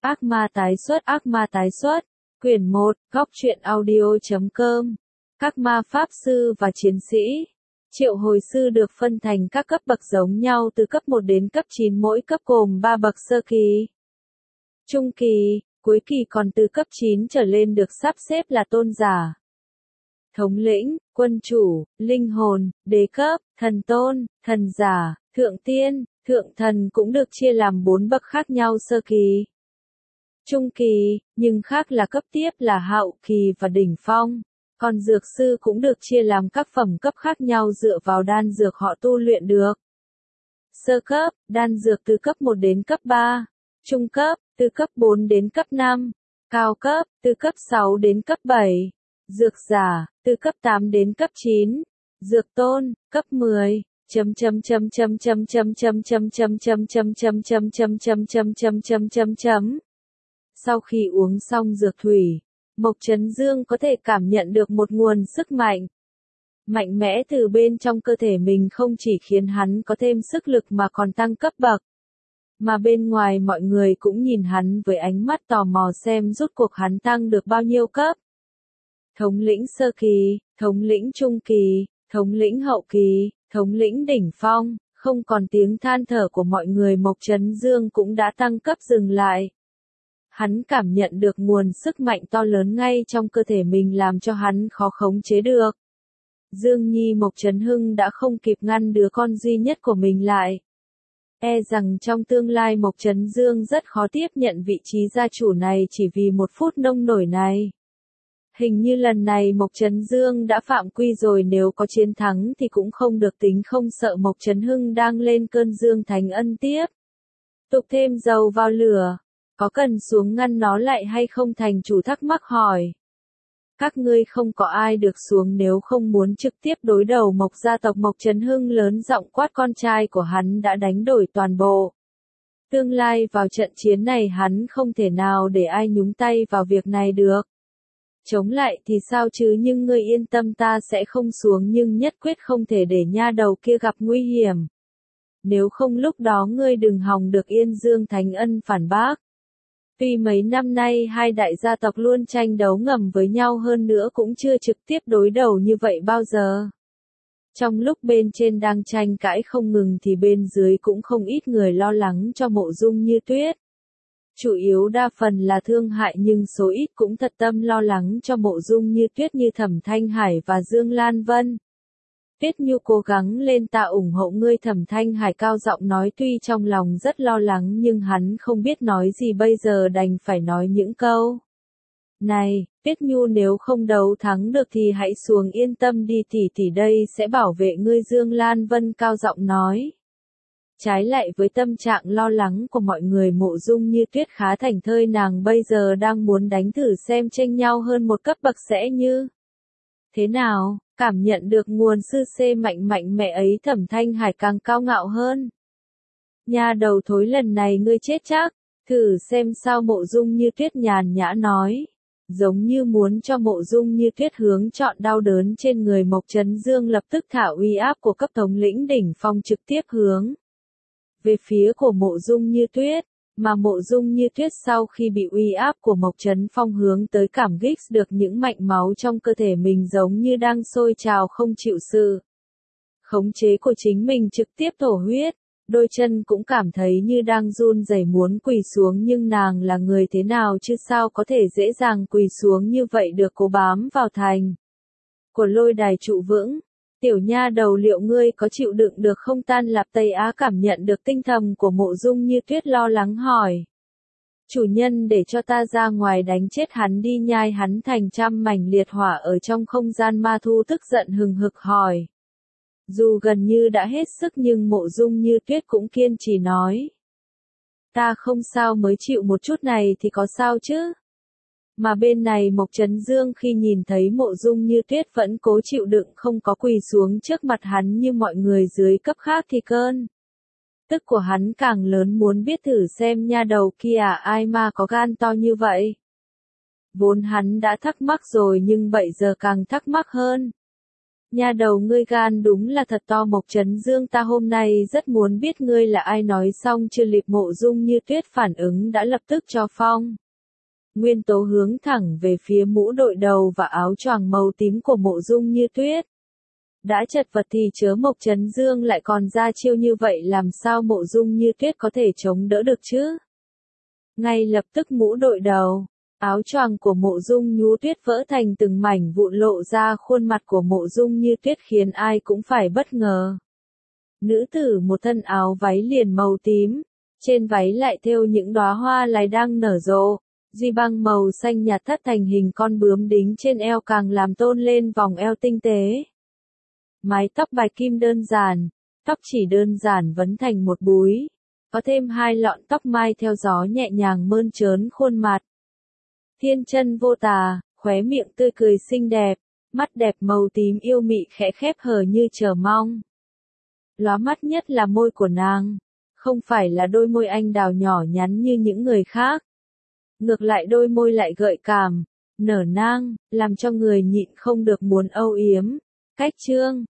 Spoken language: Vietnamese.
Ác ma tái xuất. Quyển 1, Góc truyện audio.com. Các ma pháp sư và chiến sĩ. Triệu hồi sư được phân thành các cấp bậc giống nhau từ cấp 1 đến cấp 9, mỗi cấp gồm 3 bậc: sơ kỳ, trung kỳ, cuối kỳ, còn từ cấp 9 trở lên được sắp xếp là tôn giả, thống lĩnh, quân chủ, linh hồn, đế cấp, thần tôn, thần giả, thượng tiên, thượng thần cũng được chia làm 4 bậc khác nhau: sơ kỳ, trung kỳ, nhưng khác là cấp tiếp là hậu kỳ và đỉnh phong. Còn dược sư cũng được chia làm các phẩm cấp khác nhau dựa vào đan dược họ tu luyện được. Sơ cấp, đan dược từ cấp 1 đến cấp 3. Trung cấp, từ cấp 4 đến cấp 5. Cao cấp, từ cấp 6 đến cấp 7. Dược giả, từ cấp 8 đến cấp 9. Dược tôn, cấp 10. Sau khi uống xong dược thủy, Mộc Chấn Dương có thể cảm nhận được một nguồn sức mạnh mạnh mẽ từ bên trong cơ thể mình, không chỉ khiến hắn có thêm sức lực mà còn tăng cấp bậc. Mà bên ngoài mọi người cũng nhìn hắn với ánh mắt tò mò xem rốt cuộc hắn tăng được bao nhiêu cấp. Thống lĩnh sơ kỳ, thống lĩnh trung kỳ, thống lĩnh hậu kỳ, thống lĩnh đỉnh phong, không còn tiếng than thở của mọi người, Mộc Chấn Dương cũng đã tăng cấp dừng lại. Hắn cảm nhận được nguồn sức mạnh to lớn ngay trong cơ thể mình làm cho hắn khó khống chế được. Dương Nhi Mộc Chấn Hưng đã không kịp ngăn đứa con duy nhất của mình lại. E rằng trong tương lai Mộc Chấn Dương rất khó tiếp nhận vị trí gia chủ này chỉ vì một phút nông nổi này. Hình như lần này Mộc Chấn Dương đã phạm quy rồi, nếu có chiến thắng thì cũng không được tính, không sợ Mộc Chấn Hưng đang lên cơn dương thánh ân tiếp tục thêm dầu vào lửa. Có cần xuống ngăn nó lại hay không? Thành chủ thắc mắc hỏi. Các ngươi không có ai được xuống nếu không muốn trực tiếp đối đầu Mộc gia tộc. Mộc Chấn Hưng lớn giọng quát, con trai của hắn đã đánh đổi toàn bộ tương lai vào trận chiến này, hắn không thể nào để ai nhúng tay vào việc này được. Chống lại thì sao chứ, nhưng ngươi yên tâm, ta sẽ không xuống, nhưng nhất quyết không thể để nha đầu kia gặp nguy hiểm. Nếu không lúc đó ngươi đừng hòng được Yên Dương Thánh Ân phản bác. Tuy mấy năm nay hai đại gia tộc luôn tranh đấu ngầm với nhau, hơn nữa cũng chưa trực tiếp đối đầu như vậy bao giờ. Trong lúc bên trên đang tranh cãi không ngừng thì bên dưới cũng không ít người lo lắng cho Mộ Dung Như Tuyết. Chủ yếu đa phần là thương hại, nhưng số ít cũng thật tâm lo lắng cho Mộ Dung Như Tuyết như Thẩm Thanh Hải và Dương Lan Vân. Tuyết Nhu cố gắng lên, ta ủng hộ ngươi. Thẩm Thanh Hải cao giọng nói, tuy trong lòng rất lo lắng nhưng hắn không biết nói gì bây giờ, đành phải nói những câu này. Tuyết Nhu, nếu không đấu thắng được thì hãy xuống, yên tâm đi, tỷ tỷ đây sẽ bảo vệ ngươi. Dương Lan Vân cao giọng nói. Trái lại với tâm trạng lo lắng của mọi người, Mộ Dung Như Tuyết khá thảnh thơi, nàng bây giờ đang muốn đánh thử xem chênh nhau hơn một cấp bậc sẽ như thế nào. Cảm nhận được nguồn sư xê mạnh mẽ ấy, Thẩm Thanh Hải càng cao ngạo hơn. Nha đầu thối, lần này ngươi chết chắc, thử xem sao. Mộ Dung Như Tuyết nhàn nhã nói, giống như muốn cho Mộ Dung Như Tuyết hướng chọn đau đớn trên người. Mộc Chấn Dương lập tức thả uy áp của cấp thống lĩnh đỉnh phong trực tiếp hướng về phía của Mộ Dung Như Tuyết. Mà Mộ Dung Như Tuyết sau khi bị uy áp của Mộc Chấn Phong hướng tới, cảm giác được những mạch máu trong cơ thể mình giống như đang sôi trào, không chịu sự khống chế của chính mình, trực tiếp thổ huyết. Đôi chân cũng cảm thấy như đang run rẩy muốn quỳ xuống, nhưng nàng là người thế nào chứ, sao có thể dễ dàng quỳ xuống như vậy được. Cố bám vào thành của lôi đài trụ vững. Tiểu nha đầu, liệu ngươi có chịu đựng được không? Tan Lạp Tây Á cảm nhận được tinh thần của Mộ Dung Như Tuyết, lo lắng hỏi. Chủ nhân, để cho ta ra ngoài đánh chết hắn đi, nhai hắn thành trăm mảnh liệt hỏa ở trong không gian ma thu. Tức giận hừng hực hỏi. Dù gần như đã hết sức nhưng Mộ Dung Như Tuyết cũng kiên trì nói. Ta không sao, mới chịu một chút này thì có sao chứ. Mà bên này Mộc Chấn Dương khi nhìn thấy Mộ Dung Như Tuyết vẫn cố chịu đựng, không có quỳ xuống trước mặt hắn như mọi người dưới cấp khác thì cơn tức của hắn càng lớn, muốn biết thử xem nha đầu kia ai mà có gan to như vậy. Vốn hắn đã thắc mắc rồi nhưng bây giờ càng thắc mắc hơn. Nha đầu ngươi gan đúng là thật to. Mộc Trấn Dương, ta hôm nay rất muốn biết ngươi là ai. Nói xong chưa kịp Mộ Dung Như Tuyết phản ứng đã lập tức cho phong. Nguyên tố hướng thẳng về phía mũ đội đầu và áo choàng màu tím của Mộ Dung Như Tuyết. Đã chật vật thì chớ Mộc Trấn Dương lại còn ra chiêu như vậy, làm sao Mộ Dung Như Tuyết có thể chống đỡ được chứ? Ngay lập tức mũ đội đầu, áo choàng của Mộ Dung Như Tuyết vỡ thành từng mảnh vụn, lộ ra khuôn mặt của Mộ Dung Như Tuyết khiến ai cũng phải bất ngờ. Nữ tử một thân áo váy liền màu tím, trên váy lại thêu những đóa hoa lài đang nở rộ. Duy băng màu xanh nhạt thắt thành hình con bướm đính trên eo càng làm tôn lên vòng eo tinh tế. Mái tóc bạch kim đơn giản, tóc chỉ đơn giản vấn thành một búi, có thêm hai lọn tóc mai theo gió nhẹ nhàng mơn trớn khuôn mặt. Thiên chân vô tà, khóe miệng tươi cười xinh đẹp, mắt đẹp màu tím yêu mị khẽ khép hờ như chờ mong. Lóa mắt nhất là môi của nàng, không phải là đôi môi anh đào nhỏ nhắn như những người khác. Ngược lại đôi môi lại gợi cảm, nở nang, làm cho người nhịn không được muốn âu yếm. Cách chương